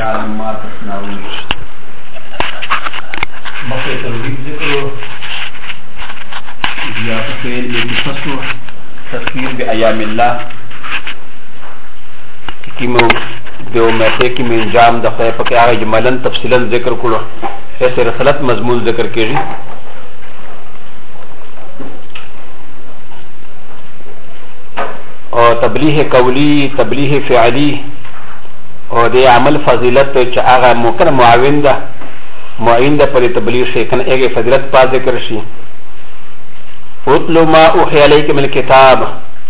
يعلم ما تصنعون. بقي تنظيف ذكره يا فقير بتفسر تفسير بأيام الله كيمو دو مته کی من جام د خیر پکې هغه جملن تفصیلا ذکر کړو ایسے رسالت مضمون ذکر کیږي او تبلیغ قولی تبلیغ فعلی او د عمل فضیلت چې هغه ممکن معاون ده معین ده پر تبلیغ شي کنه هغه فضیلت پا ذکر شي اتلو ما اوحی علیک من الكتاب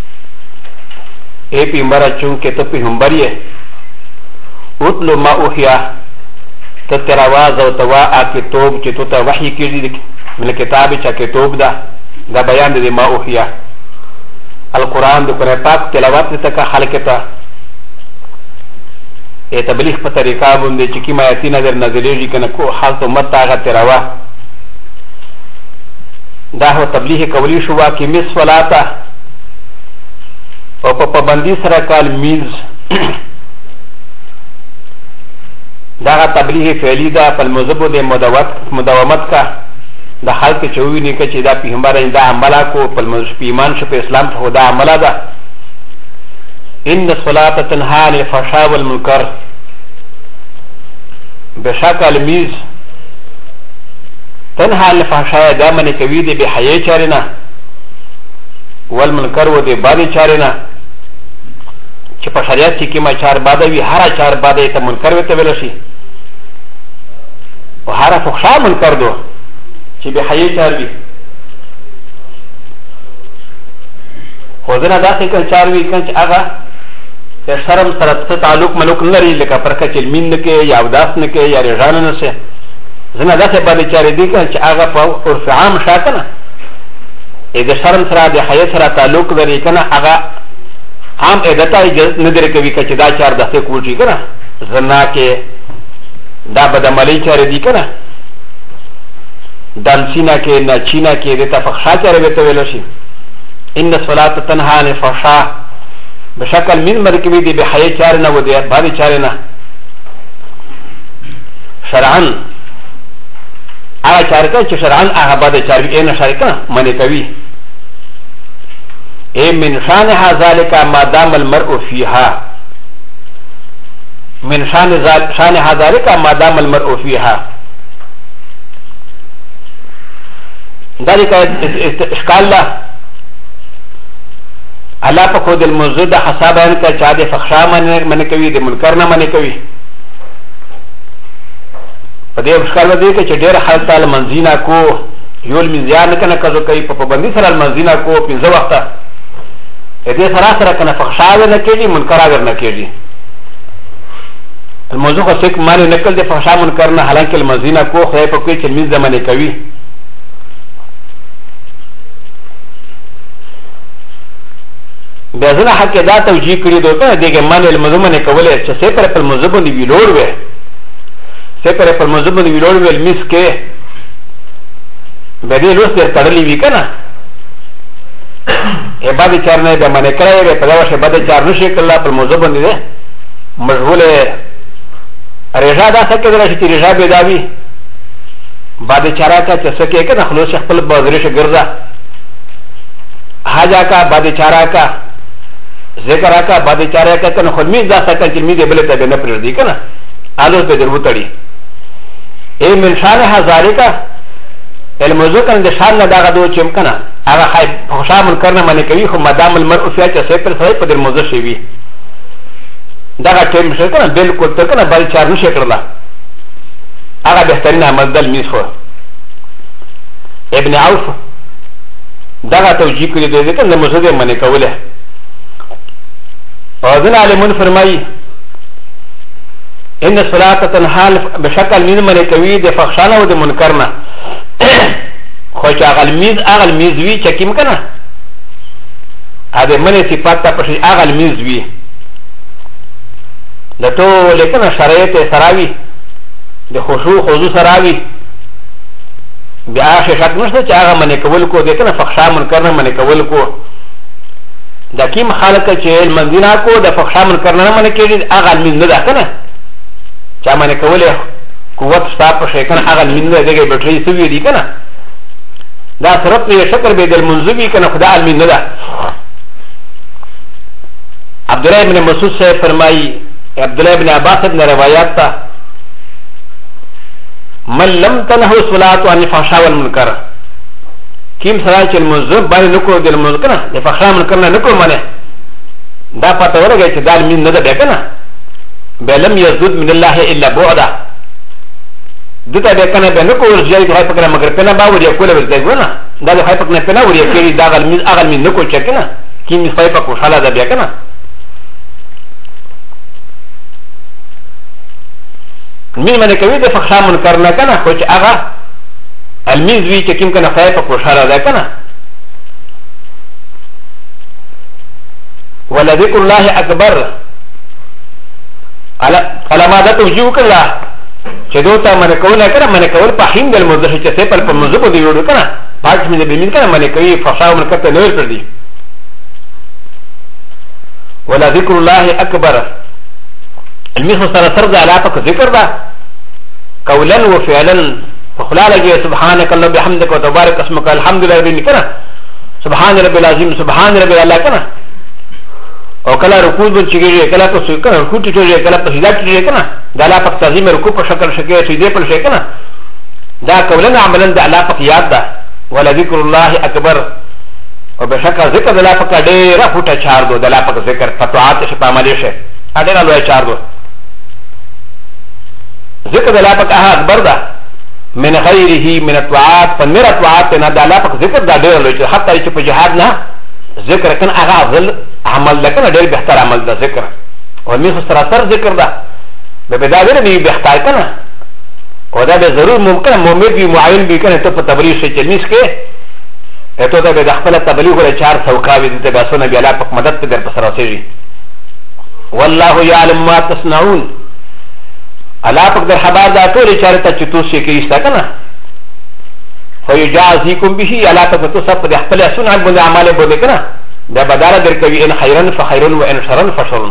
اے پیغمبر چونکه ته پیغمبر یې اتلو ما اوحی تترواز او توا کتاب چې تو ته وحی کیږي من الكتاب چې کتاب ده دا بیان دی ما اوحی القرآن د قرآن پاک تلاوت ته کا خلق ته ای تبلیغ په طریقه باندې چې کی آیاتي نظر نازلېږي کنه کو حالت امت هغه تراوه دا هو تبلیغ قولی شو کې مس ولاته او په پابندي سره کال میز دا تبلیغ فعلی دا په مذهب د مداومت کا د خلق چوي نه کې دا پیغمبر دا عمله کو په مذهب ایمان شو په اسلام خدا عمله ده ان الصلاه تنهى عن الفحشاء والمنكر بشکل میز تنهى عن الفحشاء دا من کوي د بحیه چارنا والمنكر و د باد چارنا چې په شریعت کې ما چار باده وی هر چار باده ته منکر وته ویل شي او هر فحشاء منکر دو چې به حیا چار وي خو ځنه داسې کل چار وي چې هغه د شرم سره تعلق ملوک نه لري لکه پرکه چې مين نه کې یا اوداس نه کې یا رجان نه شي ځنه داسې باندې چار دي چې هغه په عرف عام شاکنه د شرم سره د حیا سره تعلق لري کنه هغه عام ادتا نه درې کوي چې دا چار داسې کوټي کنه زنا کې دا بدعملي چار دي کنه دانسینا کې ناچینا کې د تفخشا چاره وته ویل شي ان الصلاه تنهى عن الفحشاء بشکل من مرکبی دی بحیا چار نه و دی باندې چار نه شرعن هغه چار کې چې شرعن هغه باندې چار وی نه شرکا منی کوي اي من شانها ذلك ما دام المرء فيها من شانها ذلك ما دام المرء فيها ذلك اشكال له الله په خود الموجود حساب ان کا چا د فحشا من کوي د منکر نه من کوي په دې اشکال دی چې ډېر حالت المنزینا کو یول میزان کنه کزو کوي په پابندي سره المنزینا کو په وخت دې سره کنه فحشا نه کوي منکر نه کوي الموضوع کو څوک معنی نکل د فحشا منکر نه حالانکه المنزینا کو خو په کوئی چې میز زمانه کوي بازنا حق دا توجیه کړی دوته دغه معنی المزمنه کوله چې سپر په مذهب دی ویلور وې سپر په مذهب دی ویلور وې مس کې بدی لوس تر تړلې وی کنه عبادت چار نه به منه کړی په دا وشه عبادت چار نشي کړل په مذهب دی مشغوله رجا دا څه کې درشي چې رجا به داوی بعد چارا کا چې څه کې کنه خلوص خپل بازارش ګرځا حاجا کا بعد چارا کا ذکر آکا بعد چارا کا کنه خود میز دا سکن چې میز بل ته نه پرځي کنه الوس به درو تړي ای من شان هزاره کا الموضوع کنه د شان نه دا غدو چې کنه هغه خای خوشا من کرنه منه کوي خو مدام المرء فی چې سه پر سره په د موضوع شي وي دا ټیم شي کنه بالکل ته کنه بل چار نشي کړلا هغه بهترین عمل دل میز خو ابن عوف دا توجیه کړی دی کنه موضوع منه کوله وزن علمون فرمائی ان الصلاة تنهى بشكل من کوي د فحشانه او د منکرنا خو چې اغل میز وی چکیم کنه اده منی صفات ته پښې اغل میز وی د ټول کنه شرایط سراوی د خشوع خضوع سراوی بیا شک نشته چې هغه منی کول کو د کنه فحشا منکرنا منی کول کو دا کیم خالق چې المنزینا کو د فحشا منکرنا منی کېږي اغل میز نه ده کنه چا باندې کولې قوت شته په شي کنه هغه المین دغه بیټری سوي دي کنه دا صرف یې شکر به د منځوي کنه خدا المین نه ده عبد الله بن مسعود سے فرمائی عبد الله بن عباس نے روایات تا من لم تنه الصلاه عن الفحشاء والمنكر كيم صلاه المنذ بل نكو دل منكر الفحشاء والمنكر نكو منه دا پتہ ورگے کہ دال من نہ دے کنا بلم يزد من الله الا بعدا دتا دے کنا بے نکو ورجائی تو پکنا مگر پنا با وریا کولے دے گنا دا دے پکنا پنا وریا کیری دا اگل من نکو چکنا کیم فای پکو حالا دے کنا من من کوي د فحشا منکر نه کنه خو چې هغه المیز وی چې کوم کنه فای پکو حالا دے کنا ولذكر الله اكبر على ما ذات وجوك الله چدوتا من کوله کنه من کول په هند المذهب چې سپل په مذهب دی وړو کنه پاک مې به من کنه من کوي فحشا منکر ته نور کړی ولذكر الله اكبر الميخ سره سر ده علاقه ذکر ده قولا وفعلا فخلا لگی سبحانك الله بحمدك وتبارك اسمك الحمد لله رب العالمين سبحان رب العظيم سبحان رب الله کنه او کله رکوع بن چیږي کله په سو کنه رکوع ټیږي کله په سجدا ټیږي کنه دا لا پک تعظیم رکوع په شکل شکه سجده پر شي کنه دا قولا عملا دا لا پک یاد ده ولا ذکر الله اکبر او بشکه ذکر دا لا پک ډېر فوټه چار دو دا لا پک ذکر فتوحات شي په عمل شي اډه لوي چار دو ذکر دا لا پک اکبر ده من غیره من الطاعات فمن الطاعات نه دا لا پک ذکر دا ډېر لوي حتی چې په جهاد نه ذکر کنه هغه افضل عمل ده کنه ډېر بهتر عمل ده ذکر او می خو سره ذکر ده به بداوی نه بهتر کنه او دا به ضرور ممکن مومد وي معین وي کنه ته په تبلیغ شي چې نس کې اته ته به خپل تبلیغ له 4 څوکاوي دي ته باسونه بیا لا پک مدد په در پر سره شي والله يعلم ما تصنعون الا پک در خبر ده ټول چارته چې تو شي کې ایستا کنه فيجازيكم به الا تفتسب بخبل سنع بن اعمال بودكنا ده بدار دركوي ان خيرا فخير وان شرا فشر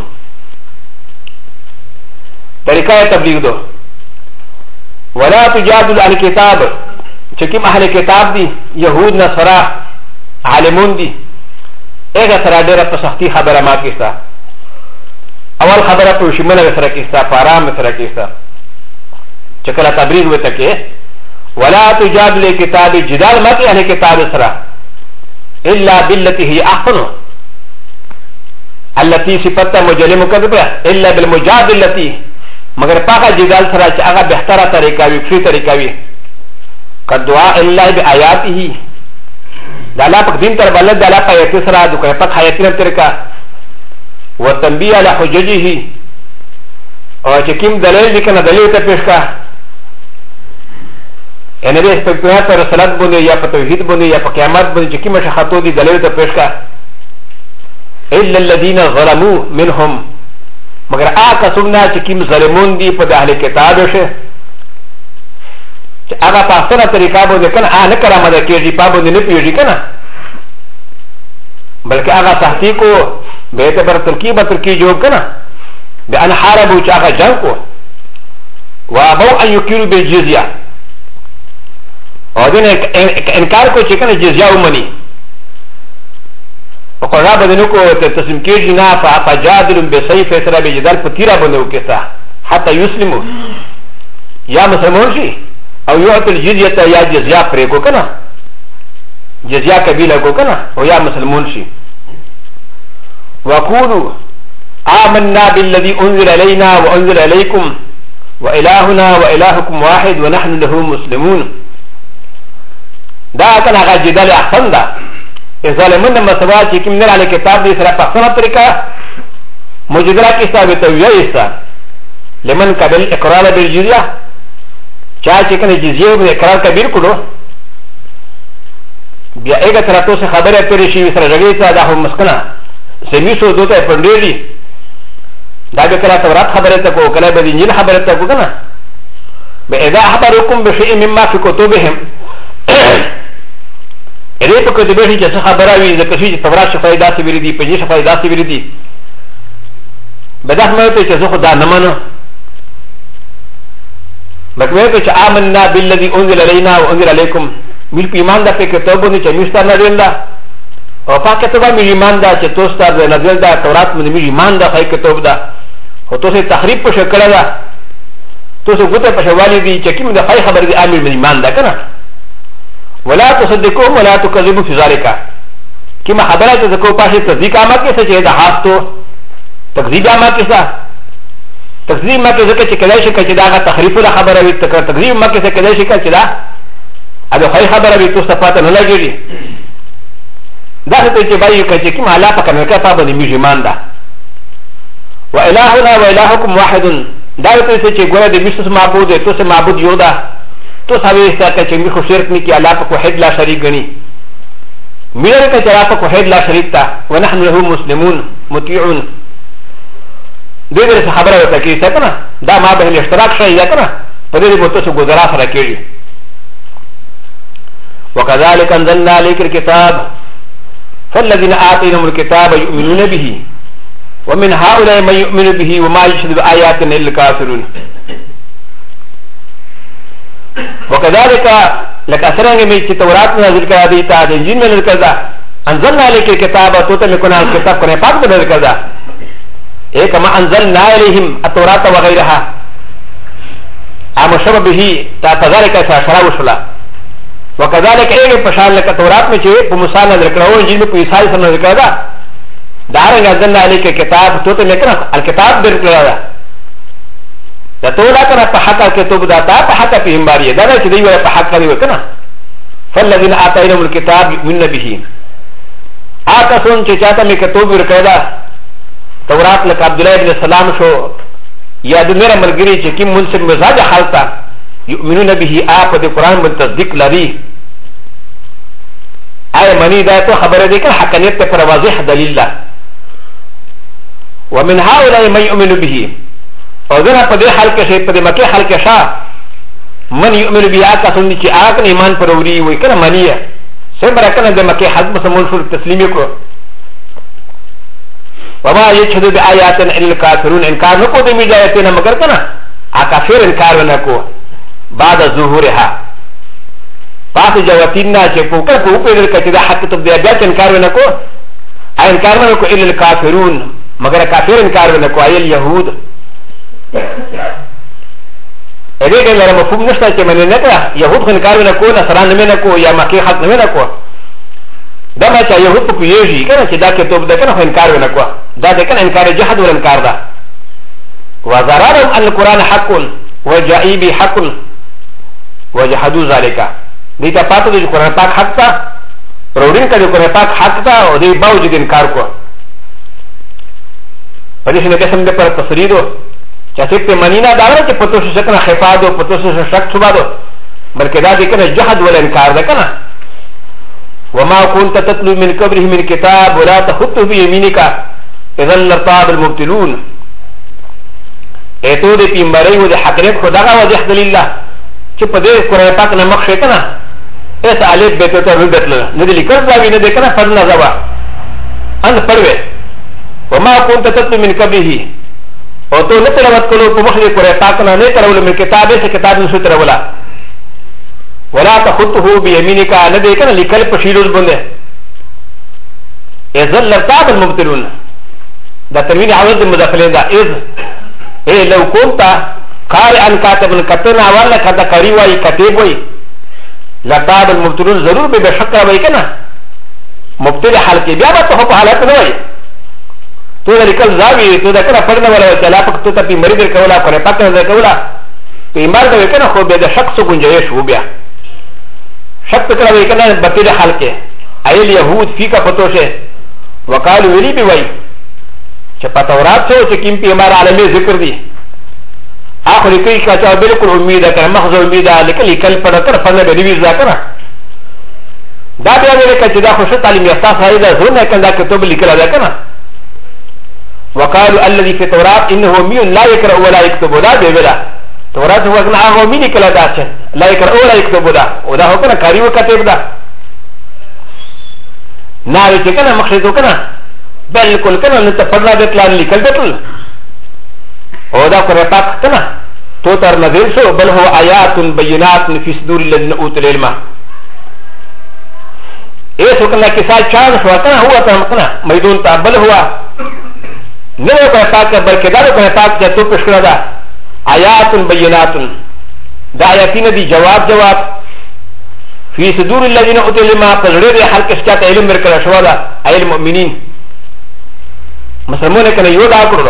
طريقه تبليغ دو ولا تجادل عن الكتاب چكم اهل الكتاب دي يهود نصارى عالمون دي اغه سره ډیره په سختي خبره ما کیستا اول خبره په شمله سره کیستا پارام سره کیستا چکلا تبلیغ وته کې ولا تجادل الكتاب جدال مت اهل الكتاب سرا الا بالتي هي احسن التي صفت مجرم كذبه الا بالمجادله مگر پاکا جدال سرا چې هغه بهتره طریقه وي فری طریقه وي قدعاء الله بآياته دا لا پک دین تر بلد دا لا پایت سرا د کوه پک حیاتینه طریقه وتنبيه على حججه او چې کوم دلیل لیکنه دلیل ته پیش کا ان دې استقامت پر رسالت باندې یا په توحید باندې یا په قیامت باندې چې کومه شخصو دي دلیل ته پیش کا الا الذين ظلموا منهم مگر آکا سمنا چې کوم ظالمون دي په اهل کتاب شه چې هغه په اصله طریقه باندې کنه نه کرامه ده کېږي په باندې نه پیږي کنه بلکې هغه تحقیق کو به ته بر ترکیب جوړ کنه بان حاربوا چې هغه جنگ کو وابو ان يكيروا بالجزيه او دین انکار کو چې کنه جزیه ومني او قرا بدنو کو ته تسلیم کیږي نه فجادل بسيف سره به جدال په تیرا باندې وکړه حتی یسلمو یا مسلمان شي او یعطي الجزيه یا جزیه پرې کو کنه جزیه قبیله کو کنه او یا مسلمان شي وقولوا آمنا بالذي انزل علينا وانزل عليكم والهنا والهكم واحد ونحن له مسلمون دا کنه هغه جدال احسن ده ظالمون مسوا چې کوم نه علی کتاب دې سره په څه طریقه مجادله کې ثابت وي لمن قبل اقرار بالجزيه چا چې کنه جزيه به اقرار کبیر کړو بیا هغه تر تاسو خبره پرې شي سره جګړې ته دا هم مسکنه سمیسو دوته پندېلی دا به کله تورات خبره ته کو کله به انجیل خبره ته کو کنه به اذا اخبركم بشيء مما في كتبهم ا ر ي ب ك د ب ه ج س خ ب ر ا و ي ز ك ش ي ت ف ر ا ش ف ا ي د ا س ب ر د ي پ ج ي ش ف ا ي د ا س ب ر د ي ب د ا ح م ا ت ي ج ز خ د ا ن م ن بكويت آمنا بالذي أنزل علينا وأنزل عليكم ميل بإيمان دا في كتابه نيچه مشتا نزل دا وفا كتابه ميل إيمان دا چه توستا نزل دا تورات من ميل إيمان دا خي كتاب دا وتوسي تخريب پشه کرده دا توسي گوته پشه والی دی چه کم دا خي خبر دی آمیر من إيمان دا کنا ولا تصدقهم ولا تكذبوا في ذلك كما خبرت ذكو پاشه تصدیق آما کسا چه دا حاس تو تکذیب آما کسا تکذیب ما کسا چه کدای شکا چه دا آغا تخریف دا خبر وی تکذیب ما کسا کدای شکا چه دا ادو خی خبر وی تو صفاتا نلگی دی دا ستا چه بائی که چه کم علا پا کنکا پا بنی میجی مان دا و الهنا و الهکم واحدن دا ستا چه گونا دی میشتس معبود تو سه معبود یو دا تو ساوی استا که چه میخو شرک نی که علا پا کوحید لا شریک گنی میرے که چه علا پا کوحید لا شریک تا و نحن له مسلمون مطیعون دغه څه خبره وکړه چې څنګه نه دا ما به اشتراک شي یا کنه په دې بوته څه گزارا سره کېږي وكذلك انزلنا عليك الكتاب فالذين آتينهم الكتاب يؤمنون به ومن هؤلاء من يؤمن به وما يشهد بآياتنا إلا الكافرون وكذلك لك أسرع من التوراة نازل كذا ديتا الإنجيل من كذا انزلنا عليك الكتاب توتا مكنا الكتاب كنا فاق بدل كذا إيه كما أنزلنا عليهم التوراة وغيرها أمشرب به تذلك شراب شلا وكذلك إيه بشار لك التوراة من شيء بمسالة ذكره إنجيل من إيساي سنة ذكره دارن أنزلنا عليك الكتاب توتا مكنا الكتاب ذكره دا تولا كنا فحكا الكتاب داتا فحكا في إمبارية دانا كده يولا فحكا دي وكنا فالذين آتينهم الكتاب يؤمنون به آكسون چاہتا میں کتاب ذکره تورات لك عبد الله بن السلام شو يا دمير ملغري چه كم منصب مزاج حالتا يؤمنون به آپ دي قرآن من تصديق لري آية مني دا تو خبر دي كن حقانيت پر واضح دليل لا ومن هؤلاء من يؤمن به او ذنا پا دي حال كشي پا دي مكي حال كشا من يؤمن به آكا سنده چه آكن ایمان پر وري وي كن منيه سمرا كن دي مكي حد بسمون شو تسليمي کو وما يشهد بآياتنا إلا الكافرون إنكار نكو دي مجايتنا مگر كنا أكافر إنكار ونكو بعد ظهورها پاس جواتينا چه پوکر کو اوپر کچدا حق تب دي بيات إنكار ونكو إنكار ونكو إلا الكافرون مگر كافر إنكار ونكو أي اليهود إذا كان لنا مفهوم نشتا چه من نكرا يهود إنكار ونكو نصران نمنكو يا مكي حق نمنكو دا ما چا يهود پو يجي كنا چه دا كتوب دا كنا انكار ونكوا دا دا كنا انكار جهد والانكار دا وزرارهم ان القرآن حق وجائي بي حق وجحدو ذلك ديتا پاتو دي قرآن پاک حق تا رودين کا دي قرآن پاک حق تا و دي باوجود انكار کو پدیش نے قسم دے پر تصریدو چا سکتے منینا دارا چه پتو سے سکنا خفادو پتو سے شک چھبادو بلکہ دا دي كنا جهد والانكار دا كنا وما كنت تتلو من قبره من كتاب ولا تخطه بيمينك اذا لارتاب المبتلون ايتو دي پیمبري و دي حقريت خداغا وضح دليل الله چه پا دي قرآن پاک نمک شکنا ایسا علیب بیتو تا رو بیتل ندی لکر زاوی ندی کنا فرنا زوا اند پروے وما كنت تتلو من قبره او تو نتلوت کلو پا مخلی قرآن پاک نتلو من كتاب ایسا کتاب نسو ترولا ولا تخطه بيمينك ندي كان لكل بشيلوز بنده اذا لارتاب المبتلون ده تنوين عوض المدخلين ده اذ ايه لو كنت قارئا كاتبا كتنا ولا كذا قريوي كتيبوي لارتاب المبتلون ضرور بشك وي كنا مبتل حال كي بیا تو په حالت نه وي تو لکل زاوی تو دا کنه پرنه ولا چلا پک تو ته مری در کولا پر پک نه کولا په ایمان دا کنه خو به د شخص گنجائش و بیا شک کرا وی کنه بتیره حال کې ایل يهود فی کا پتو شه وقالو ویلی بی وای چې په تورات سو چې کیم په امر عالمي ذکر دی اخر کوي کا چا بالکل امید ہے محض امید ہے لیکن کل پڑ کر فن به ریویز ذکر دا بیا ویل کچ دا خوش تعلیم یافتا سړی دا زونه کنده کتب لیکل دا کنه وقالوا الذي في التوراة انه امي لا يقرأ ولا يكتب دا دی ویلا تورات هو کنه هغه امي لیکل دا چې لا يقرأ ولا يكتب دا ودا هو کنه کاری وکتب دا نه وی چې کنه مقصد کنه بالکل کنه نو ته پڑھنا دتل لیکل دتل او دا کو پاک کنه توتر نزل شو بل هو آيات بينات في صدور الذين أوتوا العلم إيه سوكنا كسا چان شو كنا هو تمكنا ميدون تا بل هو نو كنا تاك بل كدارو كنا تاك جاتو پشکرا دا آيات بينات دا آياتين دي جواب في صدور الذين أوتوا العلم فزرد حلق اسكات علم مركلا شو دا أي المؤمنين مسلمون كنا يودا كرو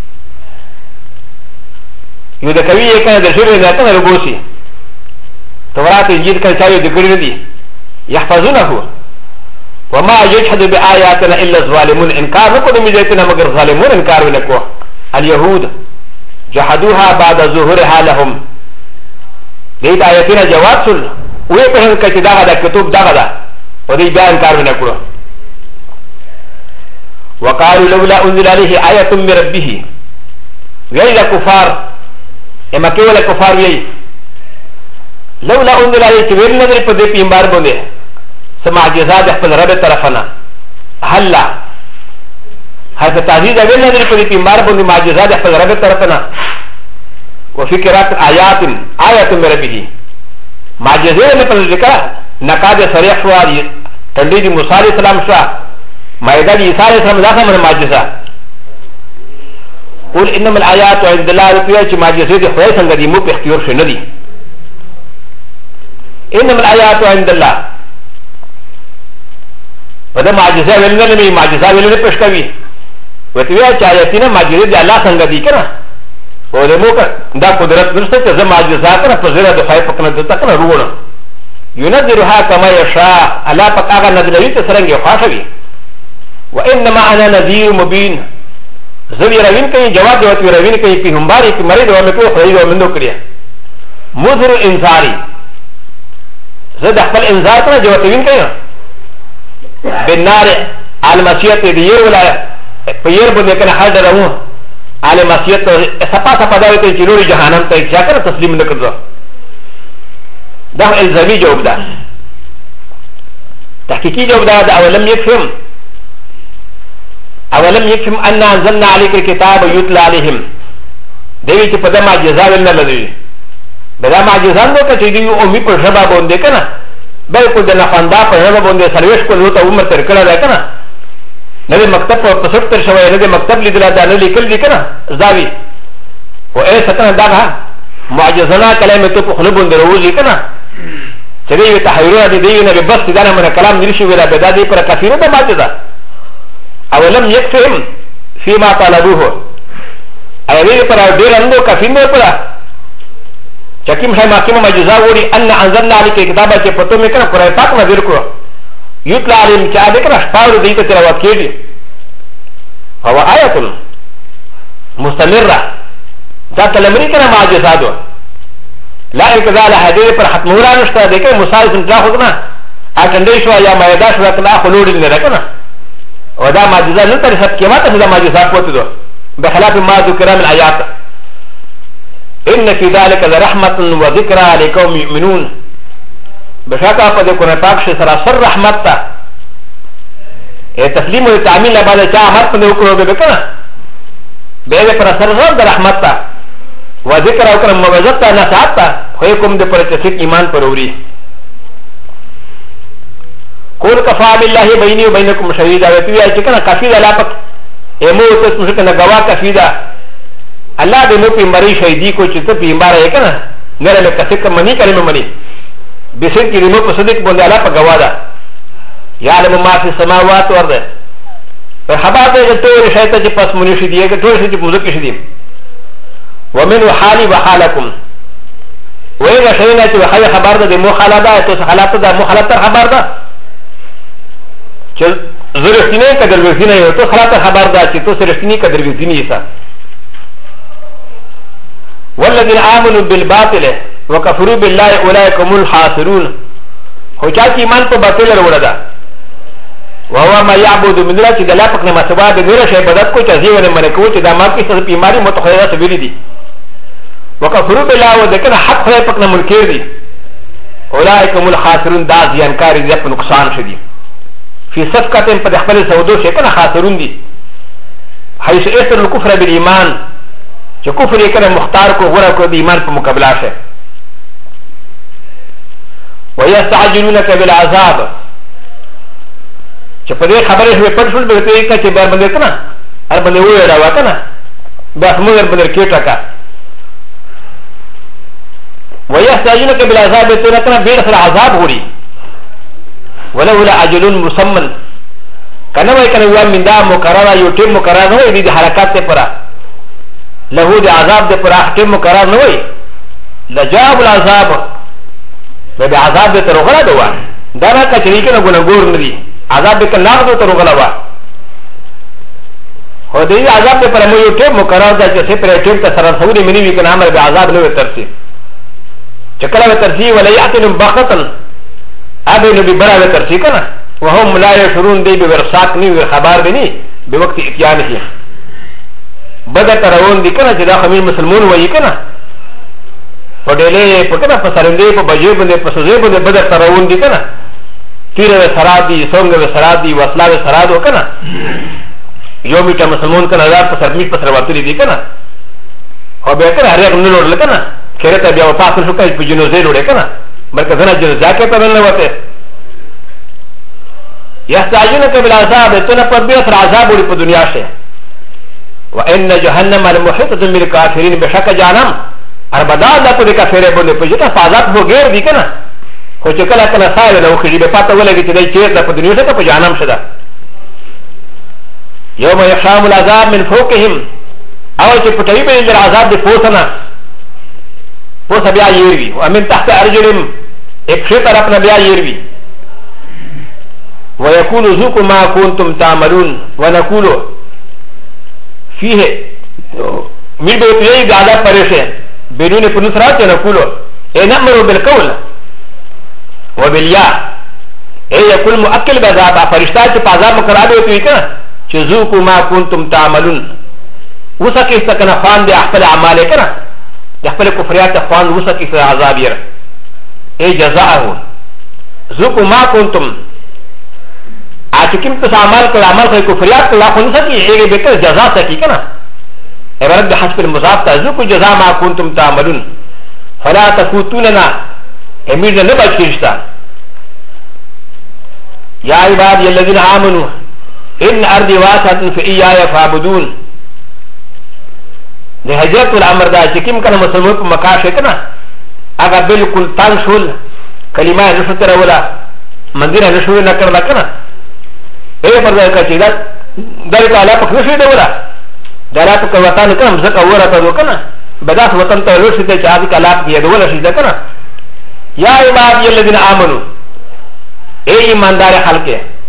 يودا كوي كنا دا شر دا كنا ربوسي تورات انجيل كنا چايو دكرين دي يحفظونه وما يجحد بآياتنا إلا الظالمون إنكار نكو دمجيتنا مگر ظالمون إنكار ونكو اليهود جحدوها بعد ظهورها لهم ديت آياتنا جواب سل ويقهن كي داغا دا كتوب داغا دا ودي بيا إنكار ونكو وقالوا لولا أنزل عليه آية من ربه غير كفار إما كيولا كفار يي لولا أنزل عليه كوير نظر پدي پيمبار بنده سمع جزاد اخفل رب طرفنا هلا هذا تعزيز أول نظر پدي پيمبار بنده مع جزاد اخفل رب طرفنا وفي قراءة آيات من ربه مع جزاد من ذكر نقاد صريح شواري تنديد موسى عليه السلام شوار مايدا عيسى عليه السلام داخل من معجزه قل انما الايات عند الله رتويا معجزه دي خوي څنګه دي مو په اختیار شنه دي انما الايات عند الله ودا معجزه ولنه نه معجزه ولنه پښ کوي وتويا چې آیاتونه معجزه دي الله څنګه دي کنه او دمو دا قدرت نشته چې زما معجزه کنه په زړه د خای پکنه د تکنه روونه ينذرها كما يشاء الله پاک هغه نظریه ته څنګه خاصوي وانما انا نذير مبين زوی روین کئی جواب دیوتی روین کئی پیغمباری کی مرید و مکو خرید و مندو کریا مذر انذاری زد اخبر انذار کنا جواب روین کئی بالنار عالمسیت دیر ولا پیر بندے کنا حال درہوں عالمسیت سپا سپا داوی تی چلوری جہانم تا اکشا کنا تسلیم نکردو دا الزامی جواب دا تحقیقی جواب دا اولم یکفم اولم يكفهم ان انزلنا عليك الكتاب يتلى عليهم دوی چې په دغه معجزه ولنه لري دا معجزه نو کچې دی او می په ژبه باندې کنه بالکل د نخاندا په ژبه باندې سرویش کول ته عمر تر کړه ده کنه نه مکتب په 70 شوی نه مکتب لیدل دا نه لیکل دي کنه زاوی او اے ستنه دا معجزه کلمه ته په خلبون دروځي کنه چې دی تحویرونه دی نه به بس دا نه من کلام نشي ویلا به دا دی پر کثیره د معجزه اولم يكفهم فيما طلبوه اولي پر دير اندو كفين پر چکیم ہے ماکیم مجزا وری ان انزلنا عليك كتابا چه پتو میں کنا قرآن پاک نظر کرو یتلا علیم چا دیکھنا شپاور دیتا تلاوات کیلی هو آیت مستمرہ دا تلمری کنا معجزا دو لا انقضاء لحدید پر حتمورا نشتا دیکھنا مسائل سنتلا خودنا اکنڈی شوا یا مایدہ شوا کنا خلوڑی نرہ کنا ودا معجزه نن تر سب کیمات هدا معجزات پوتو بخلاف ما ذكر من الايات ان في ذلك لرحمه وذكرى لقوم يؤمنون بشاكا قد يكون پاک سراسر رحمت تا تسلیم و تعمیل بعد چا امر پنه وکړو به کنه به پر سراسر رحمت تا وذكر او کرم موعظه تا نصحت تا خو کوم د پر چت ایمان پروري قول كفى بالله بيني وبينكم شهيدا وتويا كنا كفيدا لا بك امو تسمسكنا غوا كفيدا الله بمو في مري شهيدي کو چت في مبارا كنا نره لكسك مني كلمه مني بسن کی رمو صدق بند الله پا غوا دا يعلم ما في السماوات والارض فحباب تو شيطان جي پس مني شدي کہ تو شدي مزك شدي ومن حالي وحالكم وإذا شينا تو خير خبر ده مو خلادا تو خلاتا ده مو خلاتا خبر ده زرستینه کدر وزینه یو تو خلاصه خبر ده چې تو سرستینه کدر وزینه یسا والذین آمنوا بالباطل وكفروا بالله اولئک هم الخاسرون خو چا چې ایمان په باطل وروړه ده وهو ما يعبد من الله چې د الله پاک نه مسوا د غیر شی عبادت کو چې ځیونه منه کو چې د ما کې څه بیماری متخیله سبیل دي وكفروا بالله وذكر حق خدای پاک نه منکر دي اولئک هم الخاسرون دا زیانکار دي په نقصان شدي في صفقة قد اخبر سودو شيئا خاسرون دي حيث اثر الكفر بالايمان چې کفر یې کنه مختار کو غوړه کو د ایمان په مقابله شه ويستعجلونك بالعذاب چې په دې خبره شوي پټ شول به ته کې چې بار باندې کنه هر باندې وې راو کنه بس موږ باندې کېټه کا ويستعجلونك بالعذاب ته کنه بیر سره عذاب وړي ولولا اجل مسمى کنه وای کنه یو من دا مقرره یو ټیم مقرره نه وي د حرکت ته پره له د عذاب د پره ټیم مقرره نه وي لجاب العذاب به عذاب ته رغلا دوه دا نه کچري کنه ګنګور نه دي عذاب به کله ته رغلا وا هو دې عذاب ته پره مو یو ټیم مقرره ده چې پر ټیم ته سره سوري منی وي کنه امر به عذاب نه ترسي چکلا ترسي ولا ياتن بختن ابي نبي برا ترسي کنه وهم لا يشعرون دي بورساق ني خبر بني بوقت اتيانه بدر ترون دي کنه چې دا خمیر مسلمان وایي کنه پډېلې پکړه په سرندې په بجې باندې په سوزې باندې بدر ترون دي کنه تیرې سراد دي څنګه سراد دي وسلا سراد وکنه یو میټه مسلمان کنه هزار په سرمیټ په سر واتلې دي کنه او به کنه هرې غن لوړل کنه خیره ته بیا وپاسه شو کوي په جنوزې لوړې کنه بلکې ځنه جنازه کې ته نه وته يستعجلونك بالعذاب تنا قبيت العذاب ولي في الدنيا شيء وان جهنم المحيطه بالكافرين بشك جهنم اربدا لا قد كافر بني فجتا فازات هو غير دي كنا خو چکلا کنا سایه نو خري به پاته ولګي چې دای چیر د په دنیا ته په جهنم شدا يوم يخشام العذاب من فوقهم او چې پټوي به د عذاب د پوسنا پوس بیا يروي ومن تحت ارجلهم ایک شی طرف نه بیا يروي ويقول ذوقوا ما كنتم تعملون ونقول فيه من بيتي قاعده فرشه بدون فنسرات نقول نأمر بالقول وبالياء اي يقول مؤكل بذاب فرشتات بعذاب مقرابه وتويكا ذوقوا ما كنتم تعملون وسكي سكن خان دي احفل اعمالكنا يحفل كفريات خان وسكي في عذاب ير اي جزاءه ذوقوا ما كنتم اچکیم تس عمل کل عمل خی کفریات کل لاخو نسکی ایگه بکر جزا سکی کنا عبارت بحسب المضاف تازوکو جزا ما کنتم تعملون فلا تفوتوننا امیر نبا چیرشتا یا عبادی الذین آمنوا ان ارضی واسعت فإیای فعبدون ده حجرت الامر دا چکیم کنا مسلمون پا مکاشه کنا اگا بلکل تان شول کلمه نشو ترولا مندر نشو نکرلا کنا اے پر ځای کا چې دا دغه علاقه په نشي دوله دا علاقه په وطن کې هم ځکه ورته وکنه بداس وطن ته ورشي ته چې هغه علاقه دی دوله شي دا کنه یا عباد الذين امنوا اے ایماندار خلق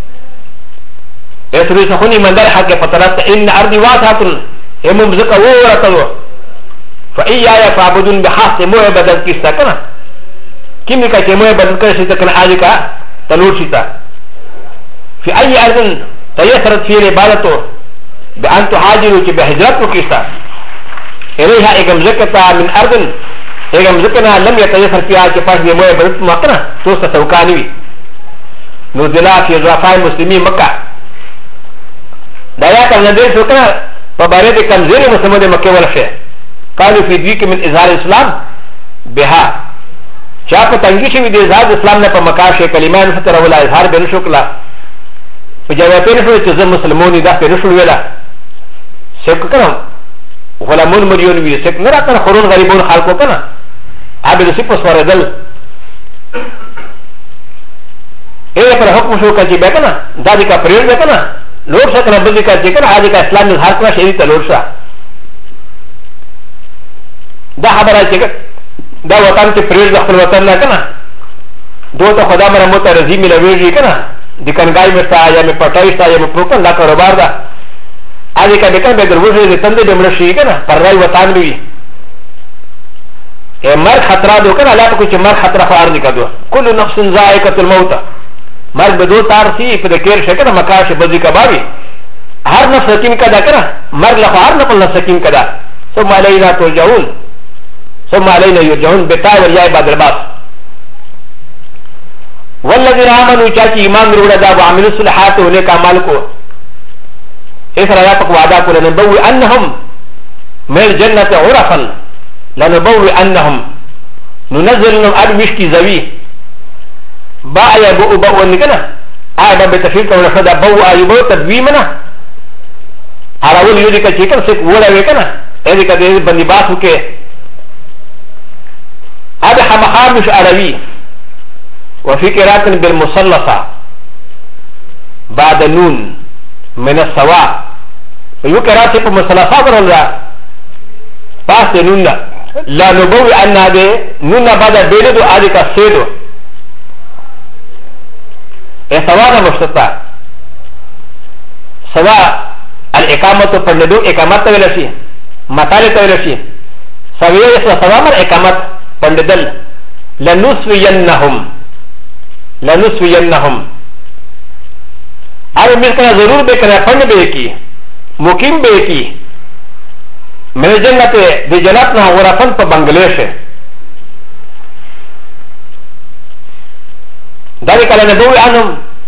اے سوري سخوني ایماندار خلق په طرف ان ارض واسعه هم ځکه ورته فايا فعبدون بحق مو بدل کیسه کنه کیمه کا چې مو بدل کړی شي ته کنه اځه کا تلور شي تا في أي أرض تيسرت فيه عبادته بأن تهاجروا بهجرة وكيسا إليها إيجام زكاة من أرض إيجام زكاة لم يتيسر فيها كفاش بموية بدت مكنا توسط سوكاني نزلا في ضعفاء المسلمين مكة دايات النبي سوكنا فبارد كمزير مسلمين مكة ولا شيء قالوا في ديك من إظهار الإسلام بها شاپ تنگیشی وی د إظهار الإسلام نه په مکه شي کلمه نفتر ولا إظهار بن شکلا فجوابين شو چې مسلمانې دا په رسول ویلا سک کړم غلامون مليون وی سک نه راته خورون غریبون خلکو کنه ابل سپس وردل اے پر حکم شو کچې به کنه دا دې کا پرېل به کنه لور څه کنه بل دې کا چې کنه هغه کا اسلام نه هر کله شری ته لور شه دا خبره چې دا وطن کې پرېل د خپل وطن نه کنه دوته خدا مر مت رضی ملويږي کنه د کنګای مستا یا می پټایستا یا می پروکن لا کاروبار دا اځه کله کله به دروځي د تند د مړ شي کنه پر راي وطن وی اے مر خطر دو کنه لا کو چې مر خطر خار نکدو کل نفس ذائقه الموت مر به دو تار سی په د کیر شکه مکاش بزی کبابي هر نفس سکین کدا کنه مر له هر نفس سکین کدا ثم علينا ترجعون ثم علينا يرجعون بتاور یا بعد الباس والذين آمنوا چاچی ایمان روڑا دا وعملوا الصالحات وليك اعمال کو اس ریا تک وعدہ کو نبوی انہم من الجنة غرفا لنبوئنهم ننزل لهم أدوشكي زوي باء يبوء بوء نكنا آبا بتفيل كونا خدا بوء يبوء تدوي منا أراول يوديك چيكن سيك ولا ويكنا إذا كده بندي باسو كي هذا حمخامش عربي وفي قراءة بالمصلصة بعد نون من السواء ويو قراءة بالمصلصة برلا باس نون لا نبوي أن هذا نون بعد بيلدو هذه كسيدو سواء مشتتا سواء الإقامة فندو إقامة تولشي مطالع تولشي سواء من إقامة فندل لنسوينهم أنا مثلا ضرور بكنا فند بيكي مقيم بيكي من الجنة دي جناتنا غرفان في بنغلاديش ذلك لنبوي عنهم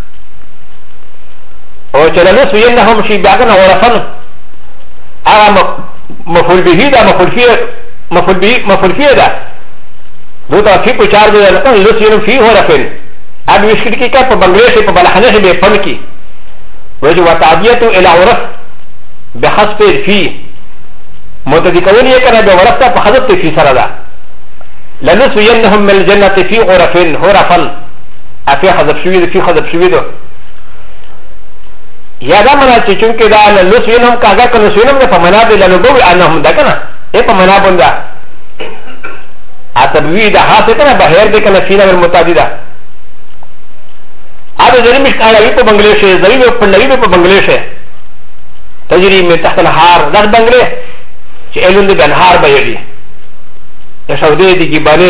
وشلنسوينهم شي باغنا غرفان أنا مفعول به ده مفعول فيه ده دوتا في بشار ده لكن لسينم فيه غرفين أبي يشكي كيف في بنغلاديش في بلحنه بفنكي وجه وتعديته إلى عرف بحسب فيه متذكرون يكنا بغرفة فحذفت في سردا لنسوينهم من الجنة في غرفا أفي حذف شويد في حذف شويد يا دامنا تشون كده لنسوينهم كاغا كنسوينهم فمناب لنبوي أنهم دكنا إيه فمناب دا أتبوي دا حاسكنا بحير دكنا فينا بالمتعددة هذا زي مش كان يبقى بنغلاديش زي ما يبقى بنغلاديش تجري من تحت النهار ده بنغلاديش شيلون ده النهار بيجي يسودي دي جبالي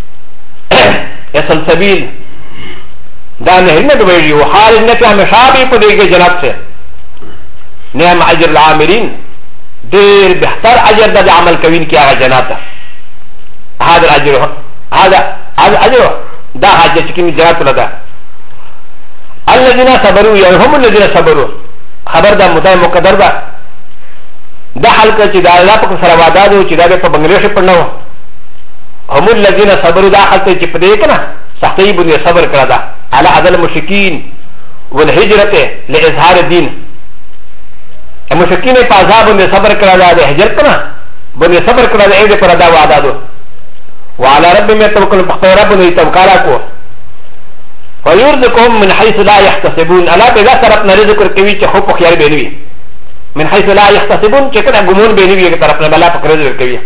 يسلسبيل ده نهرنا بيجي وحال النبي مشابه بديجي جنات سے نعم اجر العاملين دير بهتر اجر ده عمل كوين كيا جنات هذا الاجر هذا اجر ده حاجه كيم جنات لدا الذين صبروا يعني هم الذين صبروا خبر ده مقدر ده ده حلقه چې دا الله په سره وعده ده چې دا په بنگلاديش پړنو هم الذين صبروا ده حلقه چې په دې کنه سختي باندې صبر کړه ده على عدل المشركين والهجرة لإظهار الدين المشركين په عذاب باندې صبر کړه ده د هجرت کنه باندې صبر کړه ده دې پر دا وعده ده وعلى ربهم يتوکل په رب باندې توکل کو ويرزقهم من حيث لا يحتسبون الا بلا طرف نه رزق ورکوي چې خو په خيار بينوي من حيث لا يحتسبون چې کله ګمون بينوي کې طرف نه بلا په رزق ورکوي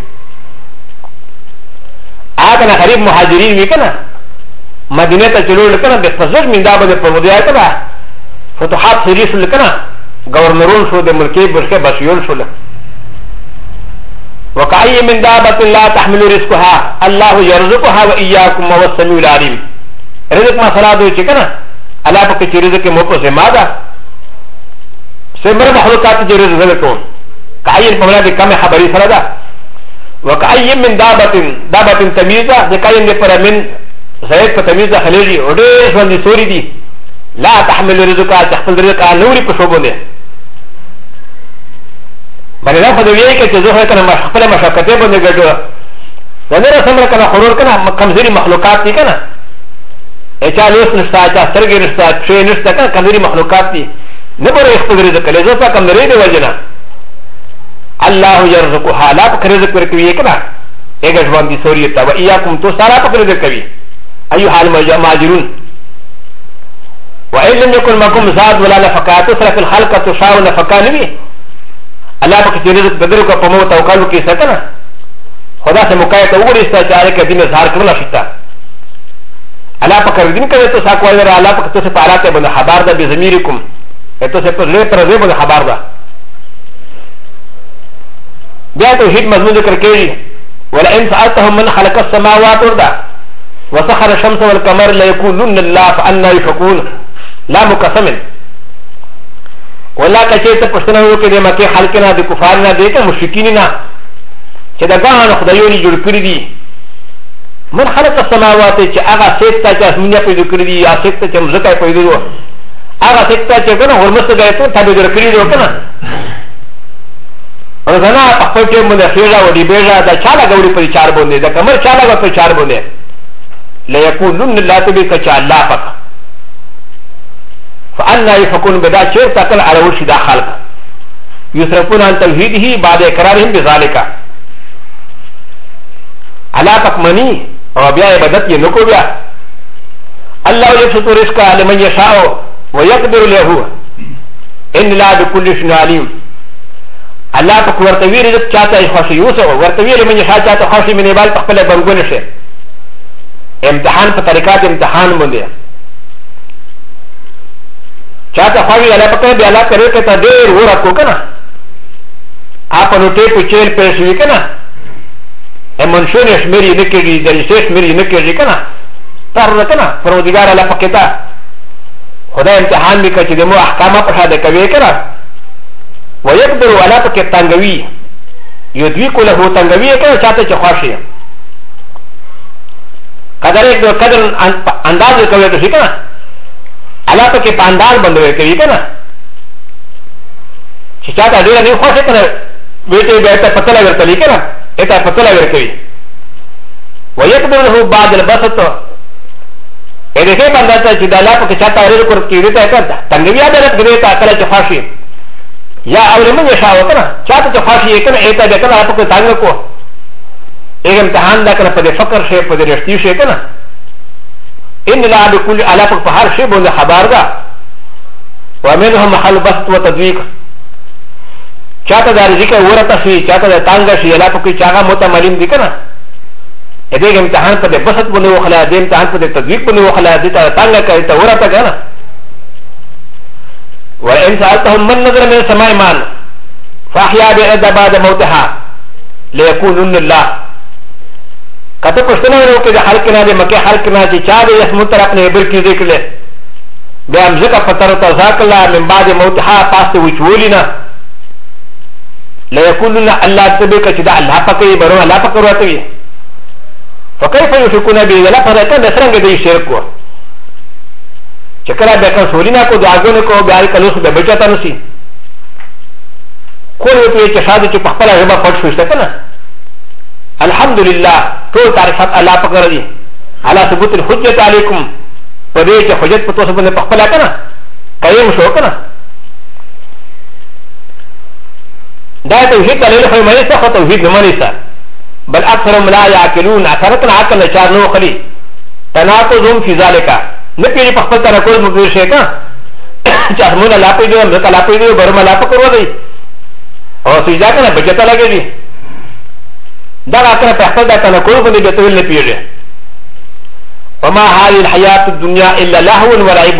هغه نه غریب مهاجرین وی کنه مدینه ته چلول کنه د فزر من دا به په ودیا کنه فتوحات سریس لکنه گورنرون شو د ملکی برخه بشیول شو وكأي من دابة لا تحمل رزقها الله يرزقها وإياكم وهو السميع العليم رزق ما صلاة دو چکنا اللہ پاک چی رزق موپو سے مادا سمر مخلوقات چی رزق ذلکون کعین پمنا دی کم خبری سردا وکعین من دابت تمیزا دکعین دی پر من زید پر تمیزا خلیجی اڈیش وندی سوری دی لا تحمل رزقا تحفل رزقا نوری پشوبو دی بلی نا خدویئی که چی زوخه کنا مشخفل مشاکتے بندی گردو ونر سمر کنا خرور کنا کمزوری مخلوقات دی کنا اچا لوس نشتا اچا سرگی نشتا چوی نشتا کنا کمزوری مخلوقات دی نبر اخفل رزق لزوسا کمزوری دی وجنا اللہ یرزقها لا پک رزق ورکوی کنا ایگا جوان دی سوریتا و ایاکم تو سارا پک رزق کوی ایو حال ماجرون و این لم یکن مکم زاد ولا نفقاتو صرف الخلق تشاو نفقا نوی اللہ پک چی رزق بدرو کا پمو توقالو کی سکنا خدا سے مقایت اوگریستا چاہے کہ دین اظہار کرنا شکتا اللہ پک ردین کرے تو ساکوائی ورہ اللہ پک تو سے پاراتے بند خبار دا بزمیرکم تو سے پر رے بند خبار دا بیا توحید مضمون ذکر کری ولئن سألتهم من خلق السماوات والارض وسخر الشمس والقمر ليقولن الله فأنا يشركون لا مقسم والله کچې ته پښتنه وکړي د مکه خلکنا د کفارنا د مشرکین نه چې دا ګان خدایونی جوړ کړی دي من خلق السماوات چې هغه سیستا چې اسمنه پیدا کړی دي یا سیستا چې مزکه پیدا دي هغه سیستا چې کنه هرمسته غیته تابع جوړ کړی دي کنه روزانه په خپل ټیم باندې خېژه او ډیبېژه دا چا لګوړي په چار باندې دا کمر چا لګو په چار باندې ليكونن لا تبي كچا الله پاک فأنا يفكون بدا چیر تکل علو شدا خلق يصرفون عن توحيده بعد اقرارهم بذلك الله پاک منی او بیا عبادت یې نکو بیا الله يبسط رزق لمن يشاء ويقدر له ان لا بكل شيء عليم الله پاک ورتوی رزق چاته خوشي یوسو ورتوی لمن يشاء چاته خوشي منی بال خپل بنګون شه امتحان په طریقات امتحان باندې چاته خوشي الله پاک به الله کرے ته ډېر ورکو کنه اپ نو ټیپ چیل پېښ وی کنه منشور شمیری نکړي د شیخ مری نکړي کنه تر کنه پروردگار الله پکتا خدای امتحان وکړي چې مو احکام په شاده کوي کنه ويقدر ولا پکې تنګوي یو دوی کوله هو تنګوي کنه چاته چې خوشي قدر یک قدر انداز کوي ته کنه الله پکې په انداز باندې کوي کنه چې چاته ډیر نه خوشي کنه بیٹه بیٹه پتہ لګر تلی کنه اته پتہ لګر کوي ويقدر له بعد البسط اې دې باندې چې د الله په چاته اړه کور کیږي ته کنه تنګوي عدالت کوي ته کله چې خوشي یا اول من يشاء کنه چاته چې خوشي کنه اته به کنه په تنګ کو ایک امتحان دا کنه په فکر شي په رښتیا شي کنه ان لا بكل علاقه په هر شی باندې خبر ده ومنهم محل بسط وتدويق چاته دا رزق ورته شي چاته دا تنګ شي الله په کې چاغه متمرین دي کنه دې امتحان په بسط باندې وخلا دې امتحان په تدويق باندې وخلا دې ته تنګ کوي ته ورته کنه وان سالتهم من نظر من السماء مان فاحيا بأرض بعد موتها ليكونن الله کته پښتنه ورو کې د خلک نه د مکه خلک نه چې چا دې اسمو طرف نه بل کې ذکر له بیا هم ځکه پتر ته ذاکلا من بعد موتها پاسته وچولینا ليكونن الله تبارك چې دا الله پکې برو الله پکې ورته وي فكيف يشركون به ولا فرقه نسرنګ دې شرک کو چکرا به کا سولینا کو داګونه کو بیا کلو به بچتا نسی کو یو ته چې شاده چې په خپل غبا پټ شوسته کنه الحمدلله ټول تعریفات الله پاک رضی على ثبوت الحجه علیکم په دې چې حجت په تاسو باندې خپل کنه قائم شو کنه دا توحید دلیل خو مې څه توحید نه مانی څه بل اکثرهم لا يعقلون اثرتنا عقل چار نو خلی تناقضهم في ذلك نپیری په خپل تناقض مو شي کا چې اسمونه لا پیډو مکه لا پیډو برما لا پکړو دی او سجدا کنه بچتا لګی دا راکنه په خپل د تناقض باندې به تول نه پیږي وما هذه الحياه الدنيا الا لهو ولعب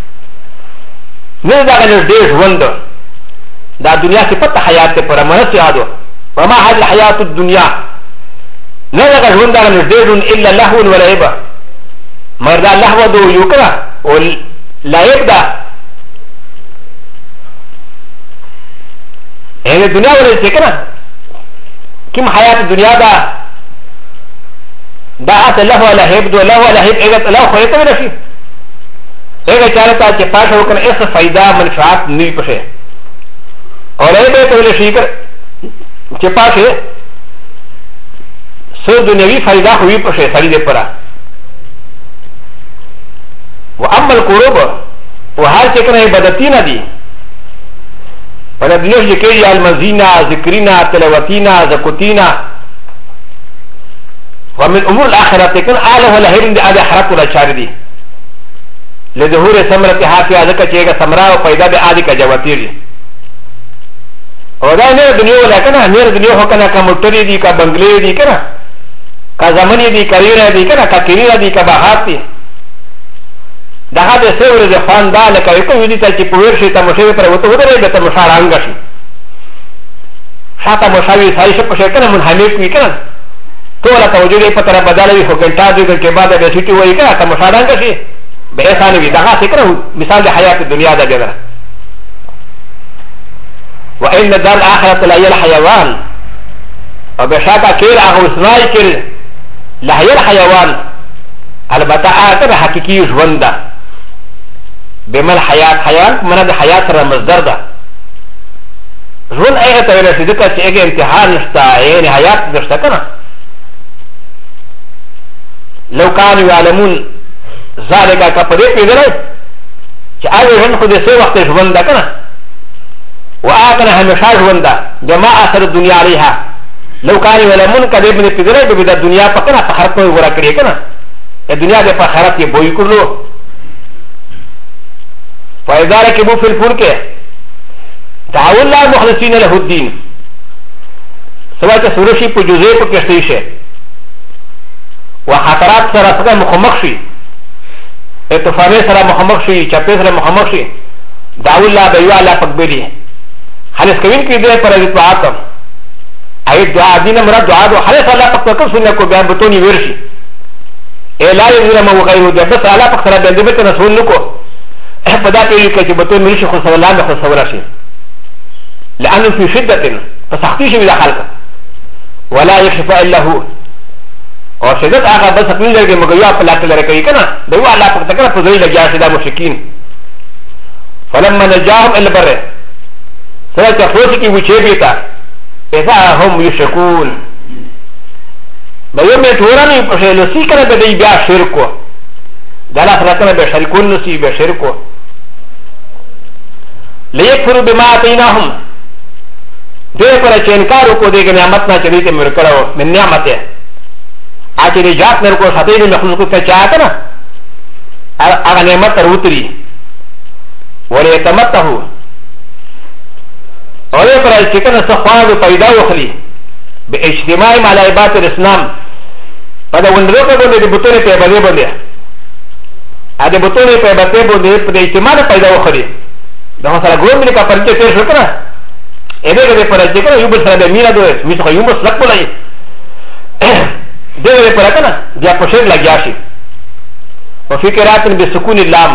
نه دا غنډ دې ژوند دا دنیا صفت حیات ته پر منځ یادو وما هذه الحياه الدنيا نه دا ژوند دا غنډ دې الا لهو ولعب مرد الله ودو یوکرا او لایق دا اې دنیا ولې څه کنه كم حياه الدنيا دا دا اصل له ولا هيب دو له ولا هيب اجت له خيط ولا شيء اجت چارتا چې پاش وکړ اس فائدہ منفعت نه پشه اور اې به ته شي کر چې پاشه سو دنیوي فائدہ ہوئی پشه سړي دې پرا واما القرب وهل چې کنه عبادتین دي ولا دنيا ذكري المزينة ذكرنا تلاوتنا زكوتنا ومن امور الاخره تكن اعلى ولا هرم دي ادي حركه ولا شاردي لظهور ثمرتها في ذلك شيء ثمره وفائده دي ادي كجواتيري ودا نه دنيا ولا كنا نه دنيا هو كنا كموتري دي کا بنگلي دي كنا کا زماني دي كاريرا دي كنا کا كيرا دي کا باهات دي دا هغه څور د خاندان کوي کوي دي چې په ورشي ته مشه پر وته ودرې به ته مشارانګ شي شاته مشاوي سای شه په شکل منحنف وي کنه ټول توجه دې په تر بدلوي خو ګنټا دې کې بعد به سيټي وای کنه ته مشارانګ شي به احسان وي دا څه کړو مثال د حیات دنیا دا ګره وان دار الاخره لا يل حيوان او بشاکه کېر هغه اسماعیل کېر لا يل حيوان البته هغه حقيقي ژوند ده بمن حياه حياه من د حياه سره مصدر ده ژوند هغه ته ویل شي ځکه چې هغه امتحان نشته یعنې حیات نشته که نه لو كانوا يعلمون ذلك که په دې پوهېدلی چې هغه ژوند خو د څه وخت ژوند ده که نه وهغه که نه همیشه ژوند ده جما اثر الدنیا علیها لو كانوا يعلمون که دې باندې پوهېدلی به د دنیا په که نه په خراب نه غوره کړې که نه د دنیا د په خراب یې بوی کړلو فإذا ركبوا في الفلك دعوا الله مخلصين له الدين سواء سورشي په جزئي په کشتۍ شي وخطرات سره څنګه مخامخ شي طوفانې سره مخامخ شي چپې سره مخامخ شي دعوا الله به یو الله پاک بلی خالص کوونکی دی پر اطاعت ای دعا دینه مراد دعا دو خالص الله پاک کو سنت کو بیان بتونی ورشي لا يظلم وغيره ده بس الله پاک سره باندې به نه سن کو په دا پیری کې چې بتون مرشي خو سوال الله خو سوال شي لانه في شده فسختي شي د خلق ولا يخشى الا هو اور شدت هغه بس خپل لري مګر یو په لاټ لري کوي کنه دا یو الله په تکره په ځای لګیا شي دا مشکین فلما نجاهم الى البر سره چې فوج کې وچې بیتا اذا هم يشكون دا یو می ټورانه په شی لسی کنه د دې بیا شرکو دا لا سره کنه به شریکون نسی به شرکو ليكفروا بما اتيناهم دې پر چې انکار وکړي د نعمت نه چې دې مر کړو من نعمته اچې نجات مر کو ساتي د مخلوق ته چا کنه هغه نعمت تر وتري وليتمته او دې پر چې کنه څه خواږه پیدا وخلي به اجتماع مع عبادت الاسلام په دا وندرو په باندې د بوتونه په باندې باندې ا دې بوتونه په باندې باندې په اجتماع پیدا وخلي دا سره ګوم دې کا پرچې تیر شو کنه ا دې دې پر چې کنه یو بل سره د مینا دوه مې څه یو مس لک بلای دې دې پر کنه بیا په شر لګیا شي او فکرات بسکون اللام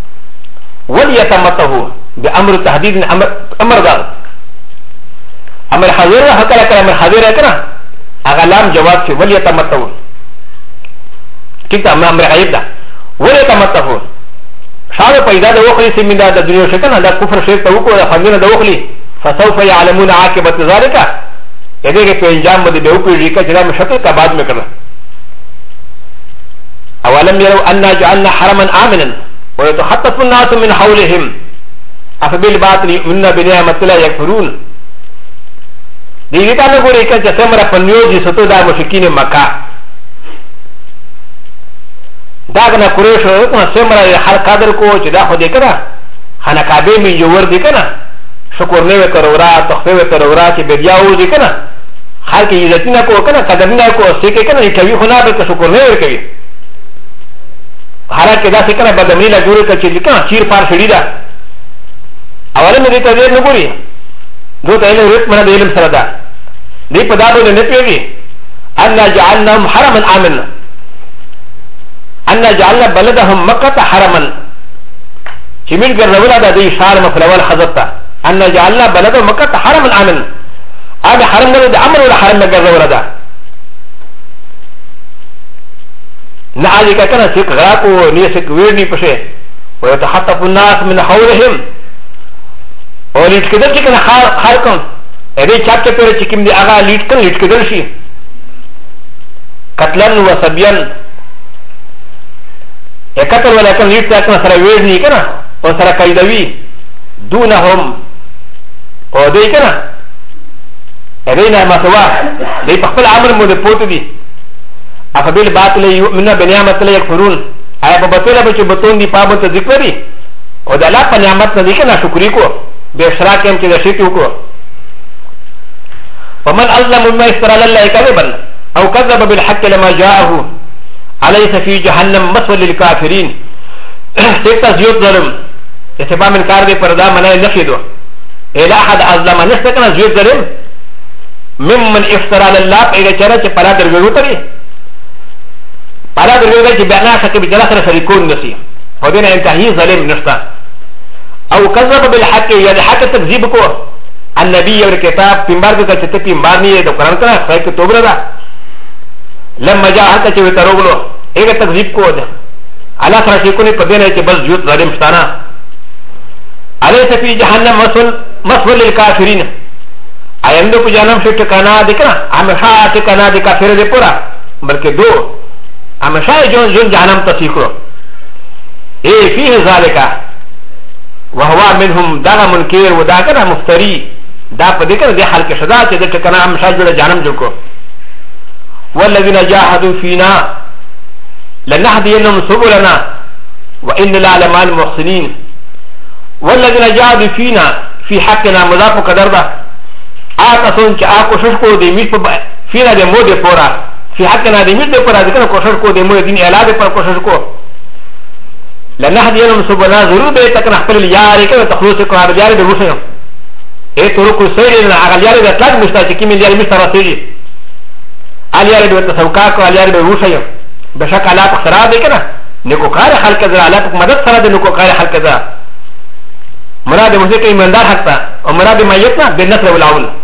وليتمته بامر تحديد امر دار امر حاضر هکله کله امر حاضر کنه هغه لام جواب شي وليتمته ٹھیک ده امر غیب ده وليتمته شاو پیدا د وخلی سیمیندا د دنیا شکنه د کفر شرک ته وکړه خندنه د وخلی فسوف يعلمون عاقبت ذلك اده کې په انجام باندې به وپیږي چې دا مشکل کا بعد میں کړه اولم يروا ان جعلنا حرما امنا ويتخطف الناس من حولهم افبالباطل يؤمنون بنعمه الله يكفرون دې ته نه ګوري چې څومره پنیوږي ستو دا مشکین مکه دا کنه قریش نو څومره هر قادر کو چې دا خو دې کړه خانه کعبه می جوړ دې کنه شکر نه وکړورا تخفیف وکړورا چې بیا وځي کنه خلک یې عزتونه کو کنه قدر نه کو سکه کنه کوي خو نه به شکر نه ورکوي حالکه دا څنګه بدمنی لا جوړ کړي چې کنه چیر پار شړی دا اوله مې ته دې نه ګوري دوی ته له رت منه د علم سره دا دې په دا باندې نه پیږي ان جعلناهم حرما امنا ان جعلنا بلدهم مكه حرما چې موږ ګرځولا د دې اشاره مفلول حضرت ان جعلنا بلدهم مكه حرما امنا هذا حرم د امر ولا حرم ګرځولا ده نه علي کنه چې غراکو نه څه ویرني پشه ويتخطف الناس من حولهم او لیټ کېدل چې کنه خلکم دې چاپ ته پر چې کوم دی هغه لیټ کړي لیټ کېدل شي قتلن وسبيان اکتل ولکن لیټ ته کنه سره ویرني کنه او سره قیدوي دونهم او دې کنه دې نه مسوا دې په خپل عمل مو دې پوت دي افبیل باطل یؤمنون بنعمت الله یکفرون آیا په باطل به چې بتون دي پابه ته ذکر دي او د الله په نعمت نه دي کنه شکرې کو به اشراک هم چې د شرک وکړو ومن اظلم مما افترى على الله كذبا او كذب بالحق لما جاءه اليس في جهنم مثوى للكافرين سيكتا زيوت ظلم اتباع من كار دي پردا منع نفيدو الى احد اظلم نستكنا زيوت ظلم ممن افترى على الله اذا چرا چه پلا درگو تري پلا درگو تري چه بیانا شکل بجلا سر شرکون نسی ودين انتهي ظلم نشتا او كذب بالحق يعني حق تكذيب کو النبي والكتاب پیمبار دے چتے پیمبار نہیں تو قرآن کا خیر کے توبرہ دا لما جاء حق چے تروغلو ایک تکذیب کو دے اللہ تعالی شیکو نے پدے نے کہ بس جوت ظالم شتانا علیہ فی جہنم مسول للکافرین ايام دو جانم سے ٹکانا دیکھنا ہمیشہ ٹکانا دی کافر دے پورا بلکہ دو ہمیشہ جون جانم تصیخو اے فیہ ذالکا وهو منهم داغا منکر و دا کنا مفتری دا پا دیکھنا دی حال کے شدا چی دے ٹکانا ہمیشہ جوڑا جانم جو کو والذین جاہدوا فینا لنهدینهم سبلنا وان لعلمان المحسنین والذین جاہدوا فینا فی حقنا مضاف قدر دا آتا سون چی آ کوشش کو دی میٹ پا فینا دی مو دی پورا فی حقنا دی میٹ دی پورا دیکھنا کوشش کو دی مو دین اعلا دی پر کوشش کو لنهدینهم سبلنا ضرور دی تکنا خپل یاری کنه تخلوص کو آر یاری دی روشنم ای طرق سیرنا اغل یاری دی اطلاق مشتا چی کمی یاری مشتا رسیجی آل یاری دی تسوکا کو آل یاری دی روشنم بشک علا پک سرا دی کنه نکوکار خلق ذرا علا پک مدد سرا دی نکوکار خلق ذرا مراد موسیقی ایماندار حق تا و مراد مایتنا بے نصر والاول